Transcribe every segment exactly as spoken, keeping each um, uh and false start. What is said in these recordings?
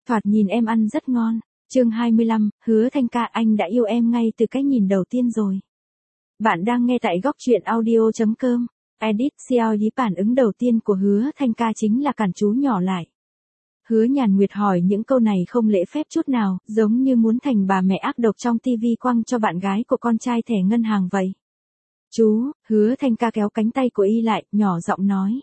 Thoạt nhìn em ăn rất ngon. Chương hai mươi lăm, Hứa Thanh ca, anh đã yêu em ngay từ cái nhìn đầu tiên rồi. Bạn đang nghe tại góc truyện audio chấm com. Edit xê i phản ứng đầu tiên của Hứa Thanh ca chính là cản chú nhỏ lại. Hứa Nhàn Nguyệt hỏi những câu này không lễ phép chút nào, giống như muốn thành bà mẹ ác độc trong tivi quăng cho bạn gái của con trai thẻ ngân hàng vậy. Chú, Hứa Thanh ca kéo cánh tay của y lại, nhỏ giọng nói.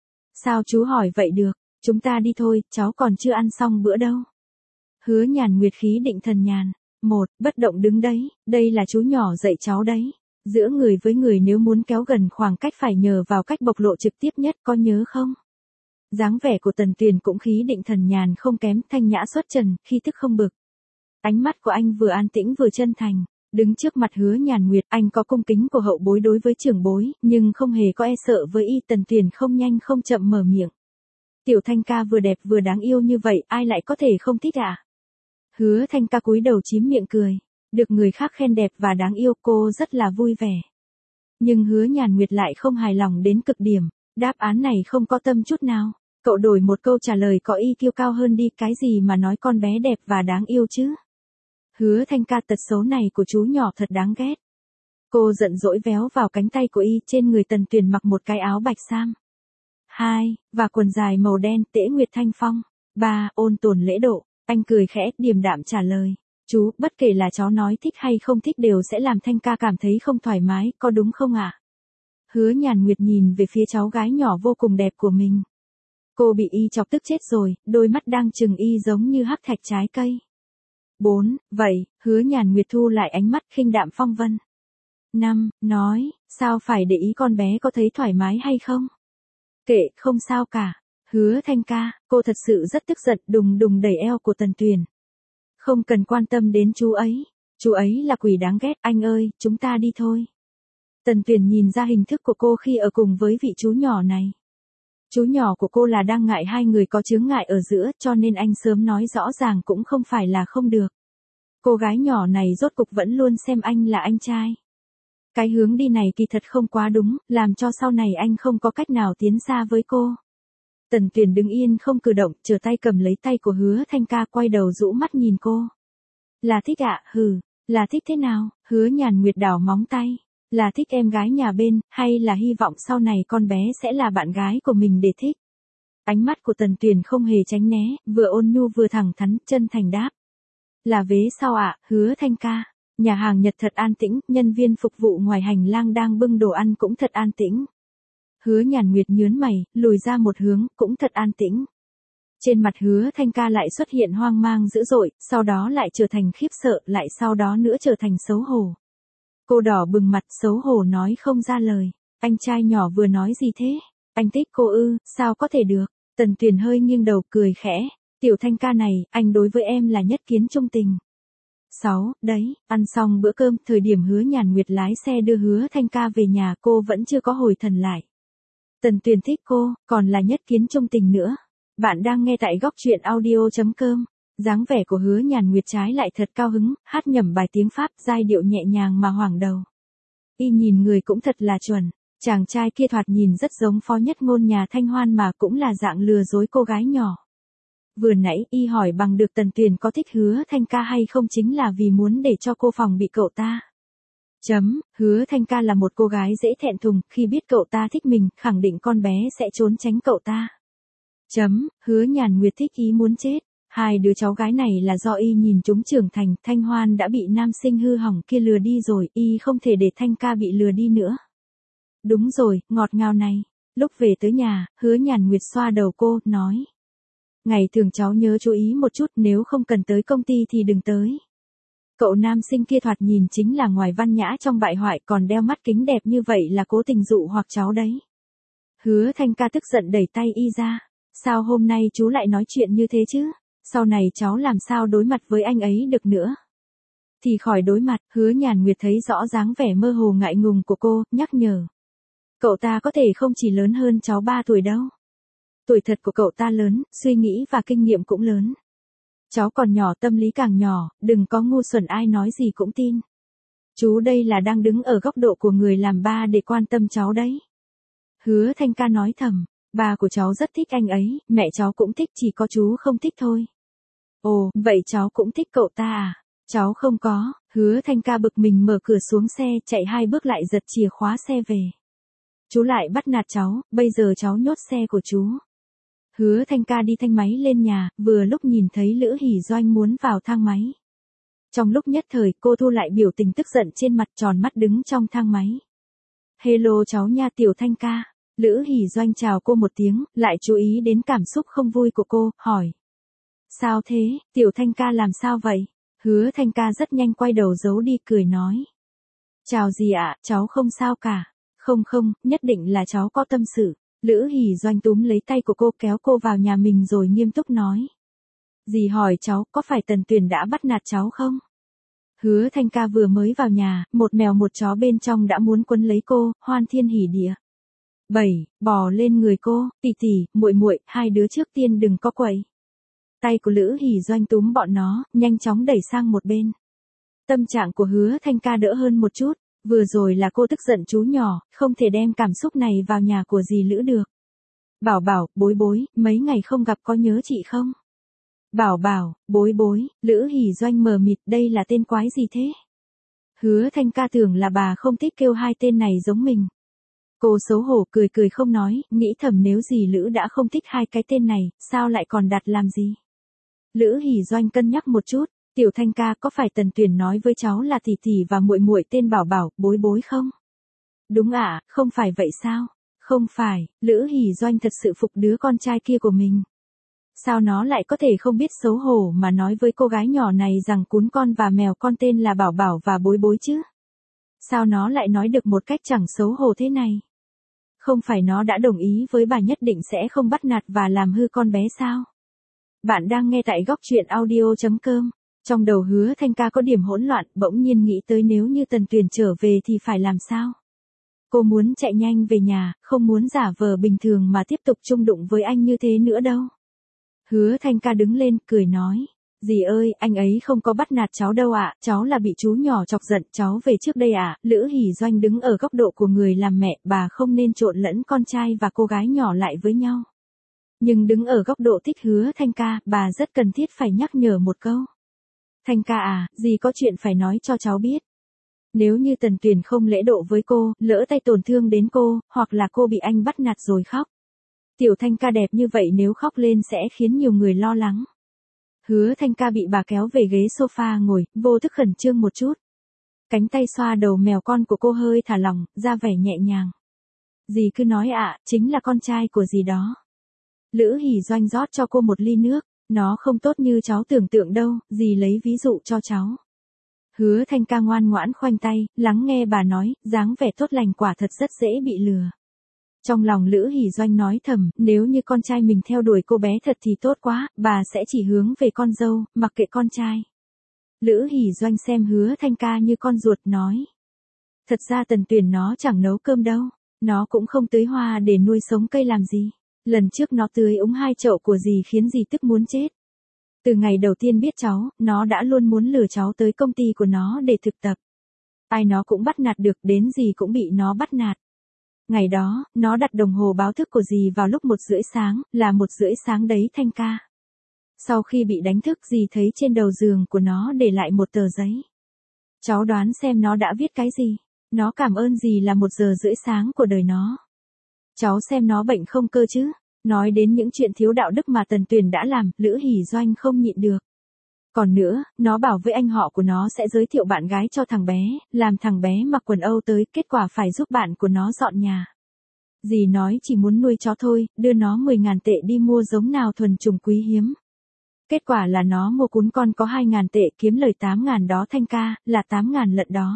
Sao chú hỏi vậy được, chúng ta đi thôi, cháu còn chưa ăn xong bữa đâu. Hứa Nhàn Nguyệt khí định thần nhàn. Một, bất động đứng đấy, đây là chú nhỏ dạy cháu đấy. Giữa người với người nếu muốn kéo gần khoảng cách phải nhờ vào cách bộc lộ trực tiếp nhất, có nhớ không? Dáng vẻ của Tần Tuyền cũng khí định thần nhàn không kém, thanh nhã xuất trần, khi tức không bực. Ánh mắt của anh vừa an tĩnh vừa chân thành. Đứng trước mặt Hứa Nhàn Nguyệt, anh có cung kính của hậu bối đối với trưởng bối, nhưng không hề có e sợ với y. Tần Tuyền không nhanh không chậm mở miệng. Tiểu Thanh ca vừa đẹp vừa đáng yêu như vậy, ai lại có thể không thích ạ? À? Hứa Thanh ca cúi đầu chím miệng cười. Được người khác khen đẹp và đáng yêu, cô rất là vui vẻ. Nhưng Hứa Nhàn Nguyệt lại không hài lòng đến cực điểm. Đáp án này không có tâm chút nào. Cậu đổi một câu trả lời có y kiêu cao hơn đi, cái gì mà nói con bé đẹp và đáng yêu chứ? Hứa Thanh ca, tật xấu này của chú nhỏ thật đáng ghét. Cô giận dỗi véo vào cánh tay của y. Trên người Tần Tuyền mặc một cái áo bạch sam. Hai, và quần dài màu đen, Tễ Nguyệt Thanh Phong. Ba, ôn tồn lễ độ. Anh cười khẽ, điềm đạm trả lời. Chú, bất kể là cháu nói thích hay không thích đều sẽ làm Thanh ca cảm thấy không thoải mái, có đúng không ạ? À? Hứa Nhàn Nguyệt nhìn về phía cháu gái nhỏ vô cùng đẹp của mình. Cô bị y chọc tức chết rồi, đôi mắt đang trừng y giống như hắc thạch trái cây. Bốn, vậy, Hứa Nhàn Nguyệt thu lại ánh mắt khinh đạm phong vân. Năm, nói, sao phải để ý con bé có thấy thoải mái hay không? Kệ, không sao cả. Hứa Thanh ca, cô thật sự rất tức giận, đùng đùng đẩy eo của Tần Tuyền. Không cần quan tâm đến chú ấy, chú ấy là quỷ đáng ghét, anh ơi, chúng ta đi thôi. Tần Tuyền nhìn ra hình thức của cô khi ở cùng với vị chú nhỏ này. Chú nhỏ của cô là đang ngại hai người có chướng ngại ở giữa, cho nên anh sớm nói rõ ràng cũng không phải là không được. Cô gái nhỏ này rốt cục vẫn luôn xem anh là anh trai. Cái hướng đi này kỳ thật không quá đúng, làm cho sau này anh không có cách nào tiến xa với cô. Tần Tuyền đứng yên không cử động, trở tay cầm lấy tay của Hứa Thanh ca, quay đầu rũ mắt nhìn cô. Là thích ạ, à? Hừ, là thích thế nào? Hứa Nhàn Nguyệt đảo móng tay. Là thích em gái nhà bên, hay là hy vọng sau này con bé sẽ là bạn gái của mình để thích? Ánh mắt của Tần Tuyền không hề tránh né, vừa ôn nhu vừa thẳng thắn, chân thành đáp. Là vế sau ạ, à? Hứa Thanh ca. Nhà hàng Nhật thật an tĩnh, nhân viên phục vụ ngoài hành lang đang bưng đồ ăn cũng thật an tĩnh. Hứa Nhàn Nguyệt nhớn mày, lùi ra một hướng, cũng thật an tĩnh. Trên mặt Hứa Thanh ca lại xuất hiện hoang mang dữ dội, sau đó lại trở thành khiếp sợ, lại sau đó nữa trở thành xấu hổ. Cô đỏ bừng mặt, xấu hổ nói không ra lời. Anh trai nhỏ vừa nói gì thế? Anh thích cô ư, sao có thể được? Tần Tuyền hơi nghiêng đầu cười khẽ. Tiểu Thanh ca này, anh đối với em là nhất kiến trung tình. Sáu, đấy, ăn xong bữa cơm, thời điểm Hứa Nhàn Nguyệt lái xe đưa Hứa Thanh ca về nhà, cô vẫn chưa có hồi thần lại. Tần Tuyền thích cô, còn là nhất kiến trung tình nữa. Bạn đang nghe tại góc truyện audio chấm com. Dáng vẻ của Hứa Nhàn Nguyệt trái lại thật cao hứng, hát nhẩm bài tiếng Pháp, giai điệu nhẹ nhàng mà hoảng đầu. Y nhìn người cũng thật là chuẩn. Chàng trai kia thoạt nhìn rất giống phó nhất ngôn nhà Thanh Hoan mà cũng là dạng lừa dối cô gái nhỏ. Vừa nãy y hỏi bằng được Tần Tuyền có thích Hứa Thanh ca hay không chính là vì muốn để cho cô phòng bị cậu ta. Chấm, Hứa Thanh ca là một cô gái dễ thẹn thùng, khi biết cậu ta thích mình, khẳng định con bé sẽ trốn tránh cậu ta. Chấm, Hứa Nhàn Nguyệt thích ý muốn chết. Hai đứa cháu gái này là do y nhìn chúng trưởng thành, Thanh Hoan đã bị nam sinh hư hỏng kia lừa đi rồi, y không thể để Thanh ca bị lừa đi nữa. Đúng rồi, ngọt ngào này. Lúc về tới nhà, Hứa Nhàn Nguyệt xoa đầu cô, nói. Ngày thường cháu nhớ chú ý một chút, nếu không cần tới công ty thì đừng tới. Cậu nam sinh kia thoạt nhìn chính là ngoài văn nhã trong bại hoại, còn đeo mắt kính đẹp như vậy là cố tình dụ hoặc cháu đấy. Hứa Thanh ca tức giận đẩy tay y ra. Sao hôm nay chú lại nói chuyện như thế chứ? Sau này cháu làm sao đối mặt với anh ấy được nữa? Thì khỏi đối mặt. Hứa Nhàn Nguyệt thấy rõ dáng vẻ mơ hồ ngại ngùng của cô, nhắc nhở. Cậu ta có thể không chỉ lớn hơn cháu ba tuổi đâu. Tuổi thật của cậu ta lớn, suy nghĩ và kinh nghiệm cũng lớn. Cháu còn nhỏ, tâm lý càng nhỏ, đừng có ngu xuẩn ai nói gì cũng tin. Chú đây là đang đứng ở góc độ của người làm ba để quan tâm cháu đấy. Hứa Thanh ca nói thầm, ba của cháu rất thích anh ấy, mẹ cháu cũng thích, chỉ có chú không thích thôi. Ồ, vậy cháu cũng thích cậu ta à? Cháu không có, Hứa Thanh Ca bực mình mở cửa xuống xe, chạy hai bước lại giật chìa khóa xe về. Chú lại bắt nạt cháu, bây giờ cháu nhốt xe của chú. Hứa Thanh Ca đi thang máy lên nhà, vừa lúc nhìn thấy Lữ Hỷ Doanh muốn vào thang máy. Trong lúc nhất thời, cô thu lại biểu tình tức giận trên mặt, tròn mắt đứng trong thang máy. Hello cháu nha Tiểu Thanh Ca. Lữ Hỷ Doanh chào cô một tiếng, lại chú ý đến cảm xúc không vui của cô, hỏi. Sao thế, Tiểu Thanh Ca làm sao vậy? Hứa Thanh Ca rất nhanh quay đầu giấu đi, cười nói. Chào gì ạ, cháu không sao cả. Không không, nhất định là cháu có tâm sự. Lữ Hỷ Doanh túm lấy tay của cô, kéo cô vào nhà mình rồi nghiêm túc nói. Dì hỏi cháu, có phải Tần Tuyền đã bắt nạt cháu không? Hứa Thanh Ca vừa mới vào nhà, một mèo một chó bên trong đã muốn quấn lấy cô, hoan thiên hỉ địa. Bảy, bò lên người cô, tỷ tỷ, muội muội, hai đứa trước tiên đừng có quậy. Tay của Lữ Hỷ Doanh túm bọn nó, nhanh chóng đẩy sang một bên. Tâm trạng của Hứa Thanh Ca đỡ hơn một chút, vừa rồi là cô tức giận chú nhỏ, không thể đem cảm xúc này vào nhà của dì Lữ được. Bảo bảo, bối bối, mấy ngày không gặp có nhớ chị không? Bảo bảo, bối bối, Lữ Hỷ Doanh mờ mịt, đây là tên quái gì thế? Hứa Thanh Ca tưởng là bà không thích kêu hai tên này giống mình. Cô xấu hổ cười cười không nói, nghĩ thầm nếu dì Lữ đã không thích hai cái tên này, sao lại còn đặt làm gì? Lữ Hỷ Doanh cân nhắc một chút, Tiểu Thanh Ca, có phải Tần Tuyền nói với cháu là tỷ tỷ và muội muội tên bảo bảo, bối bối không? Đúng ạ, à, không phải vậy sao? Không phải, Lữ Hỷ Doanh thật sự phục đứa con trai kia của mình. Sao nó lại có thể không biết xấu hổ mà nói với cô gái nhỏ này rằng cún con và mèo con tên là bảo bảo và bối bối chứ? Sao nó lại nói được một cách chẳng xấu hổ thế này? Không phải nó đã đồng ý với bà nhất định sẽ không bắt nạt và làm hư con bé sao? Bạn đang nghe tại góc truyện audio chấm com. Trong đầu Hứa Thanh Ca có điểm hỗn loạn, bỗng nhiên nghĩ tới nếu như Tần Tuyền trở về thì phải làm sao? Cô muốn chạy nhanh về nhà, không muốn giả vờ bình thường mà tiếp tục chung đụng với anh như thế nữa đâu. Hứa Thanh Ca đứng lên, cười nói. Dì ơi, anh ấy không có bắt nạt cháu đâu ạ, cháu là bị chú nhỏ chọc giận, cháu về trước đây ạ. Lữ Hỷ Doanh đứng ở góc độ của người làm mẹ, bà không nên trộn lẫn con trai và cô gái nhỏ lại với nhau. Nhưng đứng ở góc độ thích Hứa Thanh Ca, bà rất cần thiết phải nhắc nhở một câu. Thanh Ca à, dì có chuyện phải nói cho cháu biết. Nếu như Tần Tuyền không lễ độ với cô, lỡ tay tổn thương đến cô, hoặc là cô bị anh bắt nạt rồi khóc. Tiểu Thanh Ca đẹp như vậy nếu khóc lên sẽ khiến nhiều người lo lắng. Hứa Thanh Ca bị bà kéo về ghế sofa ngồi, vô thức khẩn trương một chút. Cánh tay xoa đầu mèo con của cô hơi thả lỏng, ra vẻ nhẹ nhàng. Dì cứ nói ạ, chính là con trai của dì đó. Lữ Hỷ Doanh rót cho cô một ly nước, nó không tốt như cháu tưởng tượng đâu, dì lấy ví dụ cho cháu. Hứa Thanh Ca ngoan ngoãn khoanh tay, lắng nghe bà nói, dáng vẻ tốt lành quả thật rất dễ bị lừa. Trong lòng Lữ Hỷ Doanh nói thầm, nếu như con trai mình theo đuổi cô bé thật thì tốt quá, bà sẽ chỉ hướng về con dâu, mặc kệ con trai. Lữ Hỷ Doanh xem Hứa Thanh Ca như con ruột nói. Thật ra Tần Tuyền nó chẳng nấu cơm đâu, nó cũng không tưới hoa để nuôi sống cây làm gì. Lần trước nó tưới úng hai chậu của dì khiến dì tức muốn chết. Từ ngày đầu tiên biết cháu, nó đã luôn muốn lừa cháu tới công ty của nó để thực tập. Ai nó cũng bắt nạt được, đến dì cũng bị nó bắt nạt. Ngày đó, nó đặt đồng hồ báo thức của dì vào lúc một rưỡi sáng, là một rưỡi sáng đấy Thanh Ca. Sau khi bị đánh thức dì thấy trên đầu giường của nó để lại một tờ giấy. Cháu đoán xem nó đã viết cái gì? Nó cảm ơn dì là một giờ rưỡi sáng của đời nó. Cháu xem nó bệnh không cơ chứ? Nói đến những chuyện thiếu đạo đức mà Tần Tuyền đã làm, Lữ Hỷ Doanh không nhịn được. Còn nữa, nó bảo với anh họ của nó sẽ giới thiệu bạn gái cho thằng bé, làm thằng bé mặc quần Âu tới, kết quả phải giúp bạn của nó dọn nhà. Dì nói chỉ muốn nuôi chó thôi, đưa nó mười ngàn tệ đi mua giống nào thuần trùng quý hiếm. Kết quả là nó mua cún con có hai ngàn tệ, kiếm lời tám ngàn đó Thanh Ca, là tám ngàn lận đó.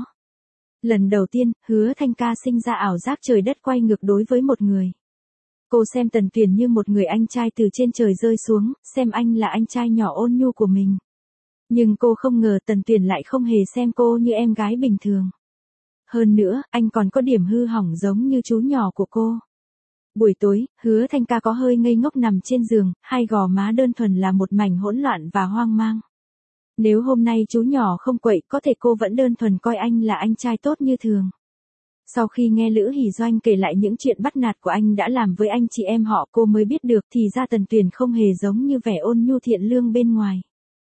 Lần đầu tiên, Hứa Thanh Ca sinh ra ảo giác trời đất quay ngược đối với một người. Cô xem Tần Tuyền như một người anh trai từ trên trời rơi xuống, xem anh là anh trai nhỏ ôn nhu của mình. Nhưng cô không ngờ Tần Tuyền lại không hề xem cô như em gái bình thường. Hơn nữa, anh còn có điểm hư hỏng giống như chú nhỏ của cô. Buổi tối, Hứa Thanh Ca có hơi ngây ngốc nằm trên giường, hai gò má đơn thuần là một mảnh hỗn loạn và hoang mang. Nếu hôm nay chú nhỏ không quậy, có thể cô vẫn đơn thuần coi anh là anh trai tốt như thường. Sau khi nghe Lữ Hỷ Doanh kể lại những chuyện bắt nạt của anh đã làm với anh chị em họ, cô mới biết được thì ra Tần Tuyền không hề giống như vẻ ôn nhu thiện lương bên ngoài.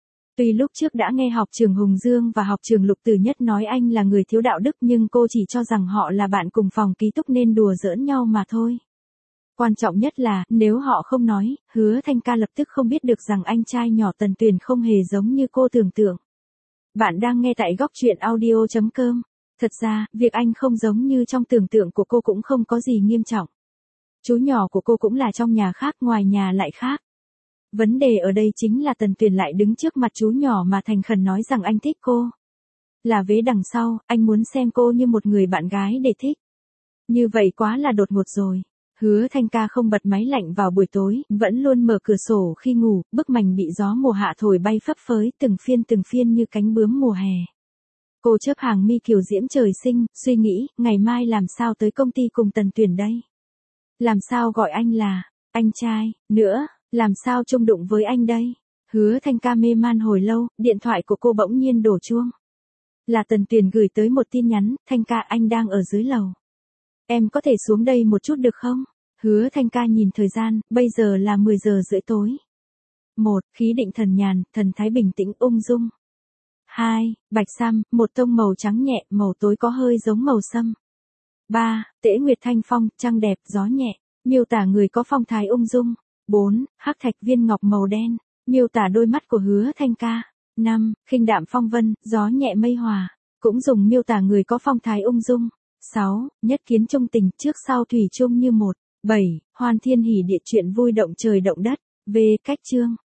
Tuy lúc trước đã nghe học trường Hùng Dương và học trường Lục Tử Nhất nói anh là người thiếu đạo đức nhưng cô chỉ cho rằng họ là bạn cùng phòng ký túc nên đùa giỡn nhau mà thôi. Quan trọng nhất là, nếu họ không nói, Hứa Thanh Ca lập tức không biết được rằng anh trai nhỏ Tần Tuyền không hề giống như cô tưởng tượng. Bạn đang nghe tại góc truyện audio chấm com. Thật ra, việc anh không giống như trong tưởng tượng của cô cũng không có gì nghiêm trọng. Chú nhỏ của cô cũng là trong nhà khác, ngoài nhà lại khác. Vấn đề ở đây chính là Tần Tuyền lại đứng trước mặt chú nhỏ mà thành khẩn nói rằng anh thích cô. Là vế đằng sau, anh muốn xem cô như một người bạn gái để thích. Như vậy quá là đột ngột rồi. Hứa Thanh Ca không bật máy lạnh vào buổi tối, vẫn luôn mở cửa sổ khi ngủ, bức mành bị gió mùa hạ thổi bay phấp phới từng phiên từng phiên như cánh bướm mùa hè. Cô chớp hàng mi kiều diễm trời sinh, suy nghĩ, ngày mai làm sao tới công ty cùng Tần Tuyền đây? Làm sao gọi anh là, anh trai, nữa, làm sao chung đụng với anh đây? Hứa Thanh Ca mê man hồi lâu, điện thoại của cô bỗng nhiên đổ chuông. Là Tần Tuyền gửi tới một tin nhắn, Thanh Ca anh đang ở dưới lầu. Em có thể xuống đây một chút được không? Hứa Thanh Ca nhìn thời gian, bây giờ là mười giờ rưỡi tối. một. Khí định thần nhàn, thần thái bình tĩnh ung dung. hai. Bạch sam, một tông màu trắng nhẹ, màu tối có hơi giống màu sâm. ba. Tễ nguyệt thanh phong, trăng đẹp, gió nhẹ, miêu tả người có phong thái ung dung. bốn. Hắc thạch viên ngọc màu đen, miêu tả đôi mắt của Hứa Thanh Ca. năm. Khinh đạm phong vân, gió nhẹ mây hòa, cũng dùng miêu tả người có phong thái ung dung. sáu. Nhất kiến chung tình, trước sau thủy chung như một. bảy. Hoan thiên hỉ địa chuyện vui động trời động đất. V. Cách chương